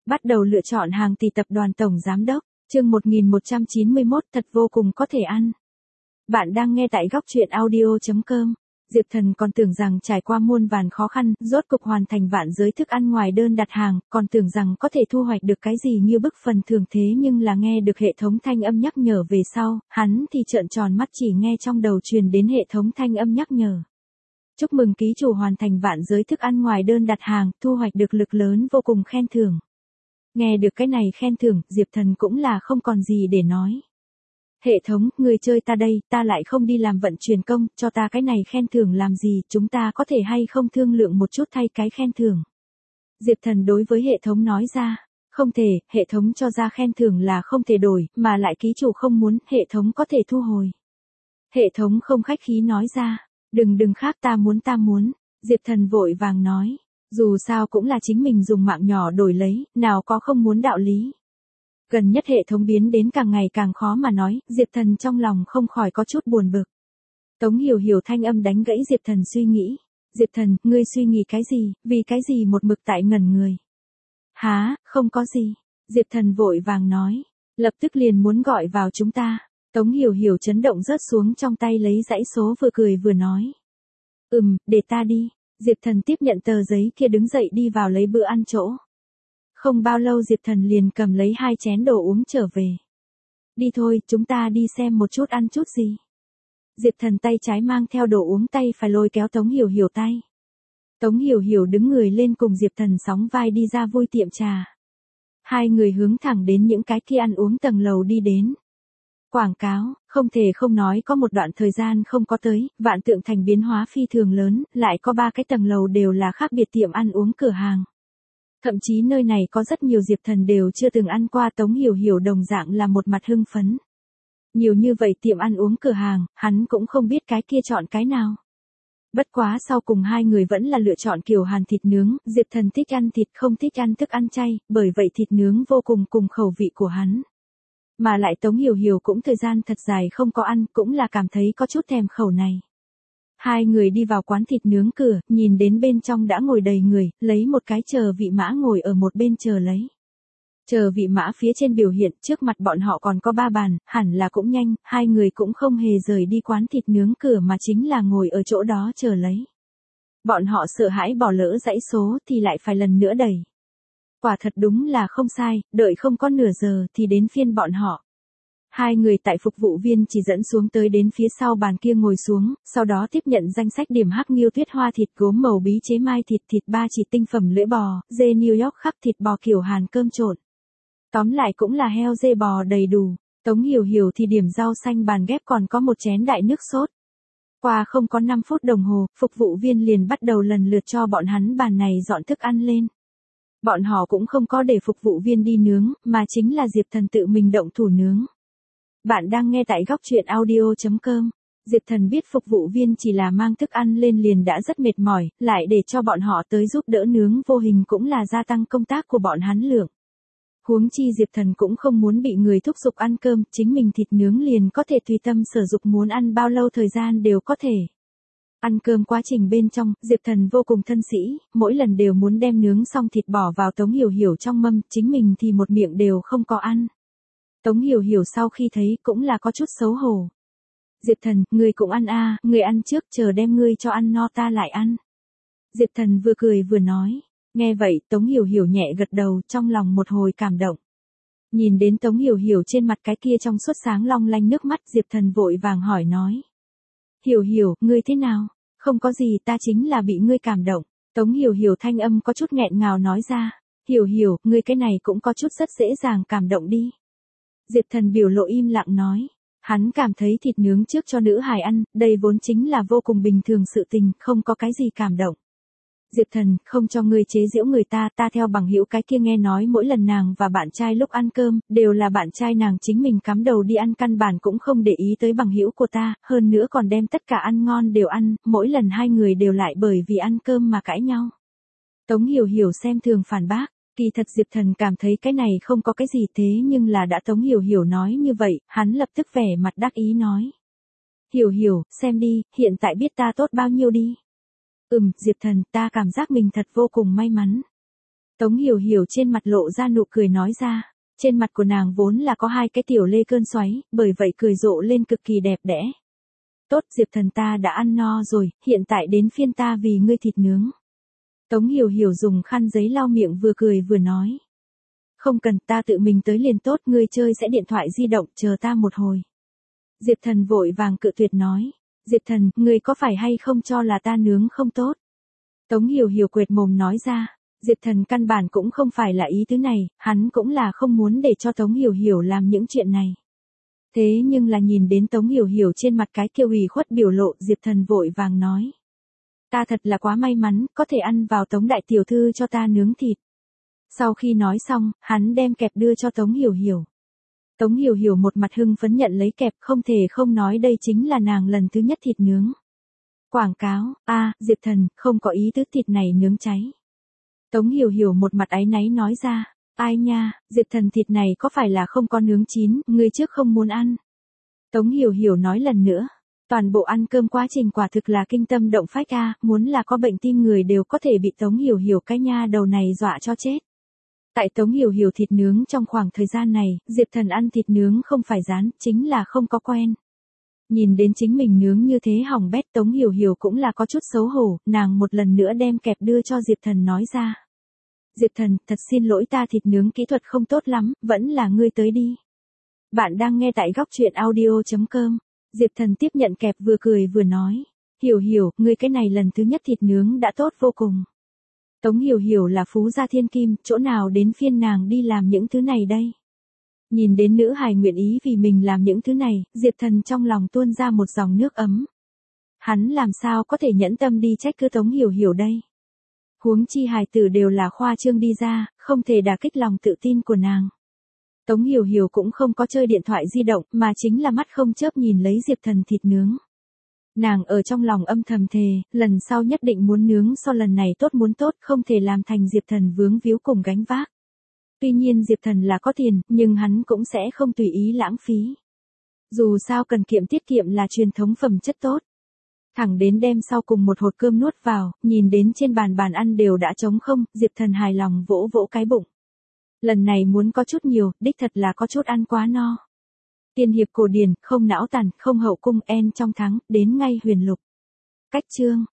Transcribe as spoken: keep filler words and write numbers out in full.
Bắt đầu lựa chọn hàng tỷ tập đoàn tổng giám đốc, chương một nghìn một trăm chín mươi mốt thật vô cùng có thể ăn. Bạn đang nghe tại góc truyện audio chấm com. Diệp Thần còn tưởng rằng trải qua muôn vàn khó khăn, rốt cục hoàn thành vạn giới thức ăn ngoài đơn đặt hàng, còn tưởng rằng có thể thu hoạch được cái gì như bức phần thưởng, thế nhưng là nghe được hệ thống thanh âm nhắc nhở về sau, hắn thì trợn tròn mắt chỉ nghe trong đầu truyền đến hệ thống thanh âm nhắc nhở. Chúc mừng ký chủ hoàn thành vạn giới thức ăn ngoài đơn đặt hàng, thu hoạch được lực lớn vô cùng khen thưởng. Nghe được cái này khen thưởng, Diệp Thần cũng là không còn gì để nói. Hệ thống, người chơi ta đây, ta lại không đi làm vận chuyển công, cho ta cái này khen thưởng làm gì, chúng ta có thể hay không thương lượng một chút thay cái khen thưởng. Diệp Thần đối với hệ thống nói ra, không thể, hệ thống cho ra khen thưởng là không thể đổi, mà lại ký chủ không muốn, hệ thống có thể thu hồi. Hệ thống không khách khí nói ra, đừng đừng khác ta muốn ta muốn, Diệp Thần vội vàng nói. Dù sao cũng là chính mình dùng mạng nhỏ đổi lấy, nào có không muốn đạo lý. Gần nhất hệ thống biến đến càng ngày càng khó mà nói, Diệp Thần trong lòng không khỏi có chút buồn bực. Tống Hiểu Hiểu thanh âm đánh gãy Diệp Thần suy nghĩ. Diệp Thần, ngươi suy nghĩ cái gì, vì cái gì một mực tại ngẩn người. Há, không có gì. Diệp Thần vội vàng nói, lập tức liền muốn gọi vào chúng ta. Tống Hiểu Hiểu chấn động rớt xuống trong tay lấy dãy số vừa cười vừa nói. Ừm, để ta đi. Diệp Thần tiếp nhận tờ giấy kia đứng dậy đi vào lấy bữa ăn chỗ. Không bao lâu Diệp Thần liền cầm lấy hai chén đồ uống trở về. Đi thôi, chúng ta đi xem một chút ăn chút gì. Diệp Thần tay trái mang theo đồ uống, tay phải lôi kéo Tống Hiểu Hiểu tay. Tống Hiểu Hiểu đứng người lên cùng Diệp Thần sóng vai đi ra vui tiệm trà. Hai người hướng thẳng đến những cái kia ăn uống tầng lầu đi đến. Quảng cáo, không thể không nói có một đoạn thời gian không có tới, Vạn Tượng Thành biến hóa phi thường lớn, lại có ba cái tầng lầu đều là khác biệt tiệm ăn uống cửa hàng. Thậm chí nơi này có rất nhiều Diệp Thần đều chưa từng ăn qua, Tống Hiểu Hiểu đồng dạng là một mặt hưng phấn. Nhiều như vậy tiệm ăn uống cửa hàng, hắn cũng không biết cái kia chọn cái nào. Bất quá sau cùng hai người vẫn là lựa chọn kiểu Hàn thịt nướng, Diệp Thần thích ăn thịt không thích ăn thức ăn chay, bởi vậy thịt nướng vô cùng cùng khẩu vị của hắn. Mà lại Tống Hiểu Hiểu cũng thời gian thật dài không có ăn, cũng là cảm thấy có chút thèm khẩu này. Hai người đi vào quán thịt nướng cửa, nhìn đến bên trong đã ngồi đầy người, lấy một cái chờ vị mã ngồi ở một bên chờ lấy. Chờ vị mã phía trên biểu hiện, trước mặt bọn họ còn có ba bàn, hẳn là cũng nhanh, hai người cũng không hề rời đi quán thịt nướng cửa mà chính là ngồi ở chỗ đó chờ lấy. Bọn họ sợ hãi bỏ lỡ dãy số thì lại phải lần nữa đẩy. Quả thật đúng là không sai, đợi không có nửa giờ thì đến phiên bọn họ. Hai người tại phục vụ viên chỉ dẫn xuống tới đến phía sau bàn kia ngồi xuống, sau đó tiếp nhận danh sách điểm hắc nghiêu tuyết hoa thịt gốm màu bí chế mai thịt thịt ba chỉ tinh phẩm lưỡi bò, dê New York khắp thịt bò kiểu Hàn cơm trộn. Tóm lại cũng là heo dê bò đầy đủ. Tống Hiểu Hiểu thì điểm rau xanh bàn ghép còn có một chén đại nước sốt. Qua không có năm phút đồng hồ, phục vụ viên liền bắt đầu lần lượt cho bọn hắn bàn này dọn thức ăn lên. Bọn họ cũng không có để phục vụ viên đi nướng, mà chính là Diệp Thần tự mình động thủ nướng. Bạn đang nghe tại góc truyện audio chấm com. Diệp Thần biết phục vụ viên chỉ là mang thức ăn lên liền đã rất mệt mỏi, lại để cho bọn họ tới giúp đỡ nướng vô hình cũng là gia tăng công tác của bọn hắn lượng. Huống chi Diệp Thần cũng không muốn bị người thúc giục ăn cơm, chính mình thịt nướng liền có thể tùy tâm sở dục, muốn ăn bao lâu thời gian đều có thể. Ăn cơm quá trình bên trong, Diệp Thần vô cùng thân sĩ, mỗi lần đều muốn đem nướng xong thịt bỏ vào Tống Hiểu Hiểu trong mâm, chính mình thì một miệng đều không có ăn. Tống Hiểu Hiểu sau khi thấy cũng là có chút xấu hổ. Diệp Thần, ngươi cũng ăn a, à, ngươi ăn trước, chờ đem ngươi cho ăn no ta lại ăn. Diệp Thần vừa cười vừa nói. Nghe vậy, Tống Hiểu Hiểu nhẹ gật đầu, trong lòng một hồi cảm động. Nhìn đến Tống Hiểu Hiểu trên mặt cái kia trong suốt sáng long lanh nước mắt, Diệp Thần vội vàng hỏi nói. Hiểu Hiểu, ngươi thế nào? Không có gì, ta chính là bị ngươi cảm động. Tống Hiểu Hiểu thanh âm có chút nghẹn ngào nói ra. Hiểu Hiểu, ngươi cái này cũng có chút rất dễ dàng cảm động đi. Diệp Thần biểu lộ im lặng nói. Hắn cảm thấy thịt nướng trước cho nữ hài ăn, đây vốn chính là vô cùng bình thường sự tình, không có cái gì cảm động. Diệp Thần, không cho ngươi chế giễu người ta, ta theo bằng hữu cái kia nghe nói mỗi lần nàng và bạn trai lúc ăn cơm, đều là bạn trai nàng chính mình cắm đầu đi ăn, căn bản cũng không để ý tới bằng hữu của ta, hơn nữa còn đem tất cả ăn ngon đều ăn, mỗi lần hai người đều lại bởi vì ăn cơm mà cãi nhau. Tống Hiểu Hiểu xem thường phản bác, kỳ thật Diệp Thần cảm thấy cái này không có cái gì, thế nhưng là đã Tống Hiểu Hiểu nói như vậy, hắn lập tức vẻ mặt đắc ý nói. Hiểu Hiểu, xem đi, hiện tại biết ta tốt bao nhiêu đi. Ừm, Diệp Thần, ta cảm giác mình thật vô cùng may mắn. Tống Hiểu Hiểu trên mặt lộ ra nụ cười nói ra. Trên mặt của nàng vốn là có hai cái tiểu lê cơn xoáy, bởi vậy cười rộ lên cực kỳ đẹp đẽ. Tốt, Diệp Thần ta đã ăn no rồi, hiện tại đến phiên ta vì ngươi thịt nướng. Tống Hiểu Hiểu dùng khăn giấy lau miệng vừa cười vừa nói. Không cần, ta tự mình tới liền tốt, ngươi chơi sẽ điện thoại di động, chờ ta một hồi. Diệp Thần vội vàng cự tuyệt nói. Diệp Thần, ngươi có phải hay không cho là ta nướng không tốt? Tống Hiểu Hiểu quệt mồm nói ra. Diệp Thần căn bản cũng không phải là ý tứ này, hắn cũng là không muốn để cho Tống Hiểu Hiểu làm những chuyện này. Thế nhưng là nhìn đến Tống Hiểu Hiểu trên mặt cái kia ủy khuất biểu lộ, Diệp Thần vội vàng nói. Ta thật là quá may mắn, có thể ăn vào Tống đại tiểu thư cho ta nướng thịt. Sau khi nói xong, hắn đem kẹp đưa cho Tống Hiểu Hiểu. Tống Hiểu Hiểu một mặt hưng phấn nhận lấy kẹp, không thể không nói đây chính là nàng lần thứ nhất thịt nướng. Quảng cáo, a, Diệp Thần, không có ý tứ thịt này nướng cháy. Tống Hiểu Hiểu một mặt áy náy nói ra, ai nha, Diệp Thần thịt này có phải là không có nướng chín, ngươi trước không muốn ăn. Tống Hiểu Hiểu nói lần nữa, toàn bộ ăn cơm quá trình quả thực là kinh tâm động phách a, muốn là có bệnh tim người đều có thể bị Tống Hiểu Hiểu cái nha đầu này dọa cho chết. Tại Tống Hiểu Hiểu thịt nướng trong khoảng thời gian này, Diệp Thần ăn thịt nướng không phải rán, chính là không có quen. Nhìn đến chính mình nướng như thế hỏng bét, Tống Hiểu Hiểu cũng là có chút xấu hổ, nàng một lần nữa đem kẹp đưa cho Diệp Thần nói ra. Diệp Thần, thật xin lỗi ta thịt nướng kỹ thuật không tốt lắm, vẫn là ngươi tới đi. Bạn đang nghe tại góc truyện audio chấm com. Diệp Thần tiếp nhận kẹp vừa cười vừa nói. Hiểu Hiểu, ngươi cái này lần thứ nhất thịt nướng đã tốt vô cùng. Tống Hiểu Hiểu là phú gia thiên kim, chỗ nào đến phiên nàng đi làm những thứ này đây. Nhìn đến nữ hài nguyện ý vì mình làm những thứ này, Diệp Thần trong lòng tuôn ra một dòng nước ấm. Hắn làm sao có thể nhẫn tâm đi trách cứ Tống Hiểu Hiểu đây. Huống chi hài tử đều là khoa trương đi ra, không thể đả kích lòng tự tin của nàng. Tống Hiểu Hiểu cũng không có chơi điện thoại di động, mà chính là mắt không chớp nhìn lấy Diệp Thần thịt nướng. Nàng ở trong lòng âm thầm thề, lần sau nhất định muốn nướng so lần này tốt muốn tốt, không thể làm thành Diệp Thần vướng víu cùng gánh vác. Tuy nhiên Diệp Thần là có tiền, nhưng hắn cũng sẽ không tùy ý lãng phí. Dù sao cần kiệm tiết kiệm là truyền thống phẩm chất tốt. Thẳng đến đêm sau cùng một hột cơm nuốt vào, nhìn đến trên bàn bàn ăn đều đã trống không, Diệp Thần hài lòng vỗ vỗ cái bụng. Lần này muốn có chút nhiều, đích thật là có chút ăn quá no. Tiên hiệp cổ điển, không não tàn, không hậu cung, en trong thắng, đến ngay huyền lục. Cách chương.